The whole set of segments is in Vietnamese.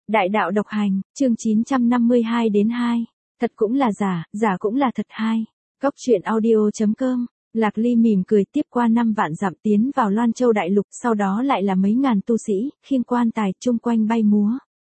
Đại đạo độc hành, chương 952 đến 2. Thật cũng là giả, giả cũng là thật 2. Góc truyện audio.com. Lạc Ly mỉm cười tiếp qua 5 vạn dặm tiến vào Loan Châu Đại Lục, sau đó lại là mấy ngàn tu sĩ, khiêng quan tài chung quanh bay múa.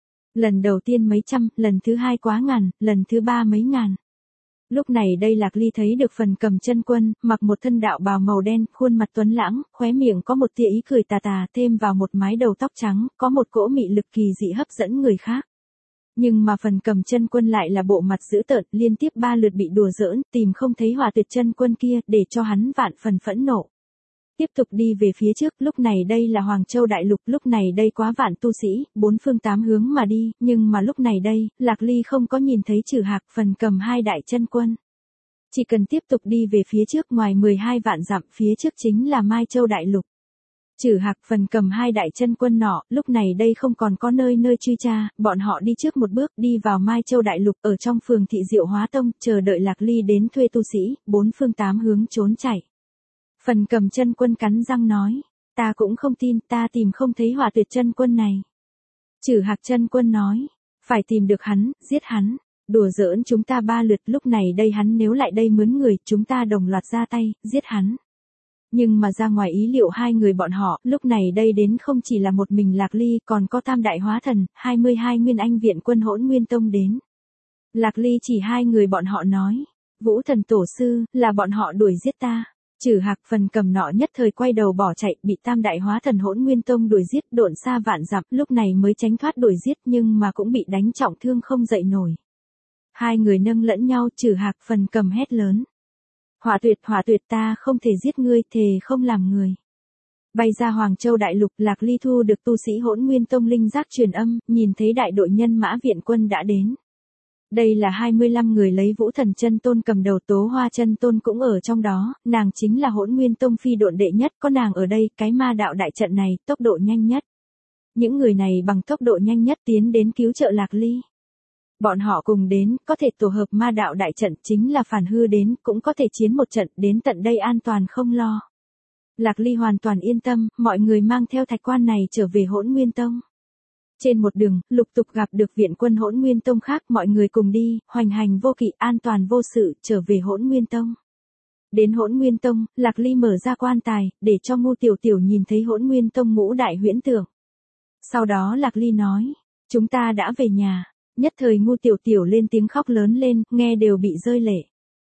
Lần đầu tiên mấy trăm, lần thứ hai quá ngàn, lần thứ ba mấy ngàn. Lúc này đây Lạc Ly thấy được Phần Cầm Chân Quân, mặc một thân đạo bào màu đen, khuôn mặt tuấn lãng, khóe miệng có một tia ý cười tà tà, thêm vào một mái đầu tóc trắng, có một cỗ mị lực kỳ dị hấp dẫn người khác. Nhưng mà Phần Cầm Chân Quân lại là bộ mặt dữ tợn, liên tiếp 3 lượt bị đùa giỡn, tìm không thấy Hỏa Tuyệt Chân Quân kia, để cho hắn vạn phần phẫn nộ. Tiếp tục đi về phía trước, lúc này đây là Hoàng Châu Đại Lục, lúc này đây quá vạn tu sĩ, 4 phương 8 hướng mà đi, nhưng mà lúc này đây, Lạc Ly không có nhìn thấy Trử Hạc, Phần Cầm hai đại chân quân. Chỉ cần tiếp tục đi về phía trước, ngoài 12 vạn dặm, phía trước chính là Mai Châu Đại Lục. Trử Hạc, Phần Cầm hai đại chân quân nọ, lúc này đây không còn có nơi truy tra, bọn họ đi trước một bước, đi vào Mai Châu Đại Lục, ở trong phường thị Diệu Hóa Tông, chờ đợi Lạc Ly đến thuê tu sĩ, 4 phương 8 hướng trốn chạy. Phần Cầm Chân Quân cắn răng nói, ta cũng không tin, ta tìm không thấy Hỏa Tuyệt Chân Quân này. Trử Hạc Chân Quân nói, phải tìm được hắn, giết hắn, đùa giỡn chúng ta 3 lượt, lúc này đây hắn nếu lại đây mướn người, chúng ta đồng loạt ra tay, giết hắn. Nhưng mà ra ngoài ý liệu hai người bọn họ, lúc này đây đến không chỉ là một mình Lạc Ly, còn có Tam Đại Hóa Thần, 22 Nguyên Anh Viện Quân Hỗn Nguyên Tông đến. Lạc Ly chỉ hai người bọn họ nói, Vũ Thần Tổ Sư, là bọn họ đuổi giết ta. Trử Hạc, Phần Cầm nọ nhất thời quay đầu bỏ chạy, bị Tam Đại Hóa Thần Hỗn Nguyên Tông đuổi giết, độn xa vạn dặm, lúc này mới tránh thoát đuổi giết, nhưng mà cũng bị đánh trọng thương không dậy nổi. Hai người nâng lẫn nhau, Trử Hạc, Phần Cầm hét lớn, Hỏa Tuyệt, ta không thể giết ngươi, thề không làm người. Bay ra Hoàng Châu Đại Lục, Lạc Ly thu được tu sĩ Hỗn Nguyên Tông linh giác truyền âm, nhìn thấy đại đội nhân mã viện quân đã đến. Đây là 25 người lấy Vũ Thần Chân Tôn cầm đầu, Tố Hoa Chân Tôn cũng ở trong đó, nàng chính là Hỗn Nguyên Tông phi độn đệ nhất, có nàng ở đây, cái ma đạo đại trận này, tốc độ nhanh nhất. Những người này bằng tốc độ nhanh nhất tiến đến cứu trợ Lạc Ly. Bọn họ cùng đến, có thể tổ hợp ma đạo đại trận, chính là phản hư đến, cũng có thể chiến một trận, đến tận đây an toàn không lo. Lạc Ly hoàn toàn yên tâm, mọi người mang theo thạch quan này trở về Hỗn Nguyên Tông. Trên một đường, lục tục gặp được viện quân Hỗn Nguyên Tông khác, mọi người cùng đi, hoành hành vô kỵ, an toàn vô sự, trở về Hỗn Nguyên Tông. Đến Hỗn Nguyên Tông, Lạc Ly mở ra quan tài, để cho Ngô Tiểu Tiểu nhìn thấy Hỗn Nguyên Tông ngũ đại huyễn tượng. Sau đó Lạc Ly nói, chúng ta đã về nhà. Nhất thời Ngô Tiểu Tiểu lên tiếng khóc lớn lên, nghe đều bị rơi lệ.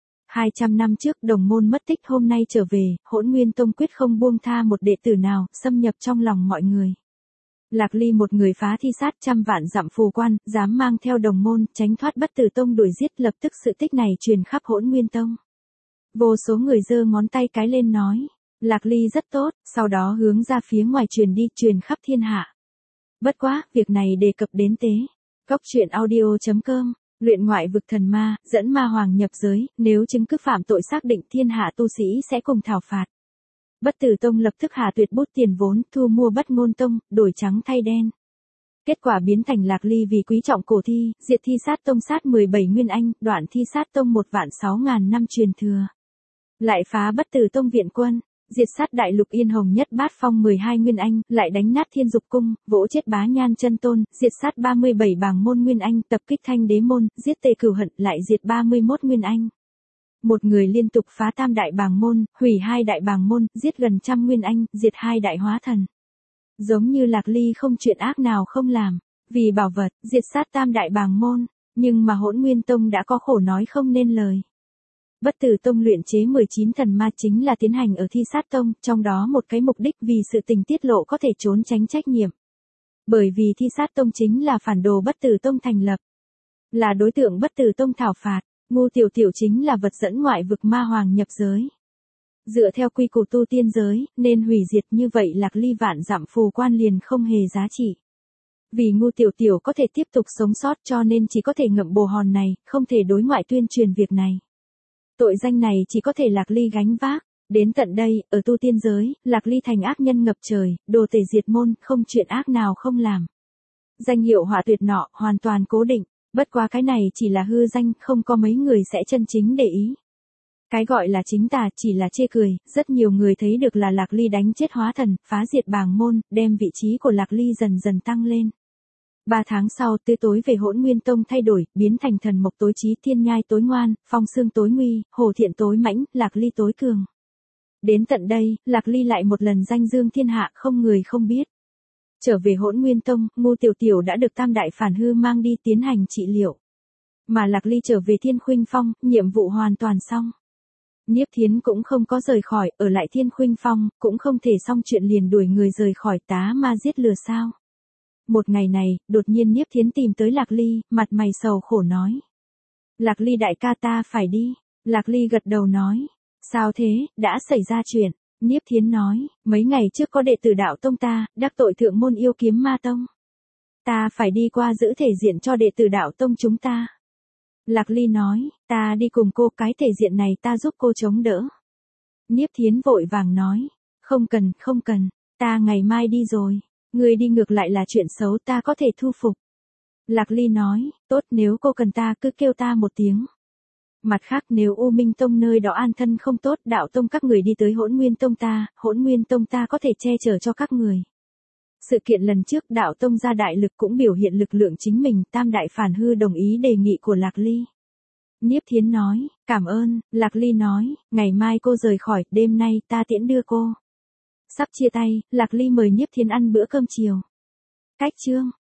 200 năm trước đồng môn mất tích, hôm nay trở về, Hỗn Nguyên Tông quyết không buông tha một đệ tử nào, xâm nhập trong lòng mọi người. Lạc Ly một người phá thi sát trăm vạn dặm phù quan, dám mang theo đồng môn, tránh thoát Bất Tử Tông đuổi giết, lập tức sự tích này truyền khắp Hỗn Nguyên Tông. Vô số người giơ ngón tay cái lên nói, Lạc Ly rất tốt, sau đó hướng ra phía ngoài truyền đi, truyền khắp thiên hạ. Bất quá, việc này đề cập đến tế. Góc truyện audio.com, luyện ngoại vực thần ma, dẫn ma hoàng nhập giới, nếu chứng cứ phạm tội xác định, thiên hạ tu sĩ sẽ cùng thảo phạt. Bất Tử Tông lập tức hạ tuyệt bút tiền vốn, thu mua Bất Ngôn Tông, đổi trắng thay đen. Kết quả biến thành Lạc Ly vì quý trọng cổ thi, diệt Thi Sát Tông sát 17 Nguyên Anh, đoạn Thi Sát Tông 1.600.000 năm truyền thừa. Lại phá Bất Tử Tông viện quân, diệt sát Đại Lục Yên Hồng Nhất Bát Phong 12 Nguyên Anh, lại đánh nát Thiên Dục Cung, vỗ chết Bá Nhan Chân Tôn, diệt sát 37 Bàng môn Nguyên Anh, tập kích Thanh Đế môn, giết Tề Cửu Hận, lại diệt 31 Nguyên Anh. Một người liên tục phá Tam Đại Bàng môn, hủy 2 Đại Bàng môn, giết gần trăm Nguyên Anh, diệt 2 Đại Hóa Thần. Giống như Lạc Ly không chuyện ác nào không làm, vì bảo vật, diệt sát Tam Đại Bàng môn, nhưng mà Hỗn Nguyên Tông đã có khổ nói không nên lời. Bất Tử Tông luyện chế 19 thần ma chính là tiến hành ở Thi Sát Tông, trong đó một cái mục đích vì sự tình tiết lộ có thể trốn tránh trách nhiệm. Bởi vì Thi Sát Tông chính là phản đồ Bất Tử Tông thành lập, là đối tượng Bất Tử Tông thảo phạt, Ngô Tiểu Tiểu chính là vật dẫn ngoại vực ma hoàng nhập giới. Dựa theo quy củ tu tiên giới, nên hủy diệt, như vậy Lạc Ly vạn dặm phù quan liền không hề giá trị. Vì Ngô Tiểu Tiểu có thể tiếp tục sống sót cho nên chỉ có thể ngậm bồ hòn này, không thể đối ngoại tuyên truyền việc này. Tội danh này chỉ có thể Lạc Ly gánh vác. Đến tận đây, ở tu tiên giới, Lạc Ly thành ác nhân ngập trời, đồ tể diệt môn, không chuyện ác nào không làm. Danh hiệu Hỏa Tuyệt nọ, hoàn toàn cố định, bất quá cái này chỉ là hư danh, không có mấy người sẽ chân chính để ý. Cái gọi là chính tà chỉ là chê cười, rất nhiều người thấy được là Lạc Ly đánh chết Hóa Thần, phá diệt Bàng môn, đem vị trí của Lạc Ly dần dần tăng lên. 3 tháng sau, Tứ tối về Hỗn Nguyên Tông thay đổi, biến thành Thần Mộc tối trí, Thiên Nhai tối ngoan, Phong Xương tối nguy, Hồ Thiện tối mãnh, Lạc Ly tối cường. Đến tận đây, Lạc Ly lại một lần danh dương thiên hạ, không người không biết. Trở về Hỗn Nguyên Tông, Ngô Tiểu Tiểu đã được Tam Đại Phản Hư mang đi tiến hành trị liệu. Mà Lạc Ly trở về Thiên Khuynh Phong, nhiệm vụ hoàn toàn xong. Nhiếp Thiến cũng không có rời khỏi, ở lại Thiên Khuynh Phong, cũng không thể xong chuyện liền đuổi người rời khỏi tá ma giết lừa sao. Một ngày này, đột nhiên Nhiếp Thiến tìm tới Lạc Ly, mặt mày sầu khổ nói. Lạc Ly đại ca ta phải đi. Lạc Ly gật đầu nói. Sao thế, đã xảy ra chuyện. Nhiếp Thiến nói, mấy ngày trước có đệ tử đạo tông ta, đắc tội thượng môn yêu kiếm ma tông. Ta phải đi qua giữ thể diện cho đệ tử đạo tông chúng ta. Lạc Ly nói, ta đi cùng cô, cái thể diện này ta giúp cô chống đỡ. Nhiếp Thiến vội vàng nói, không cần, ta ngày mai đi rồi. Người đi ngược lại là chuyện xấu, ta có thể thu phục. Lạc Ly nói, tốt, nếu cô cần ta cứ kêu ta một tiếng. Mặt khác, nếu U Minh Tông nơi đó an thân không tốt, đạo tông các người đi tới Hỗn Nguyên Tông ta có thể che chở cho các người. Sự kiện lần trước đạo tông ra đại lực cũng biểu hiện lực lượng chính mình, Tam Đại Phản Hư đồng ý đề nghị của Lạc Ly. Nhiếp Thiến nói, cảm ơn. Lạc Ly nói, ngày mai cô rời khỏi, đêm nay ta tiễn đưa cô. Sắp chia tay, Lạc Ly mời Nhiếp Thiến ăn bữa cơm chiều. Cách chương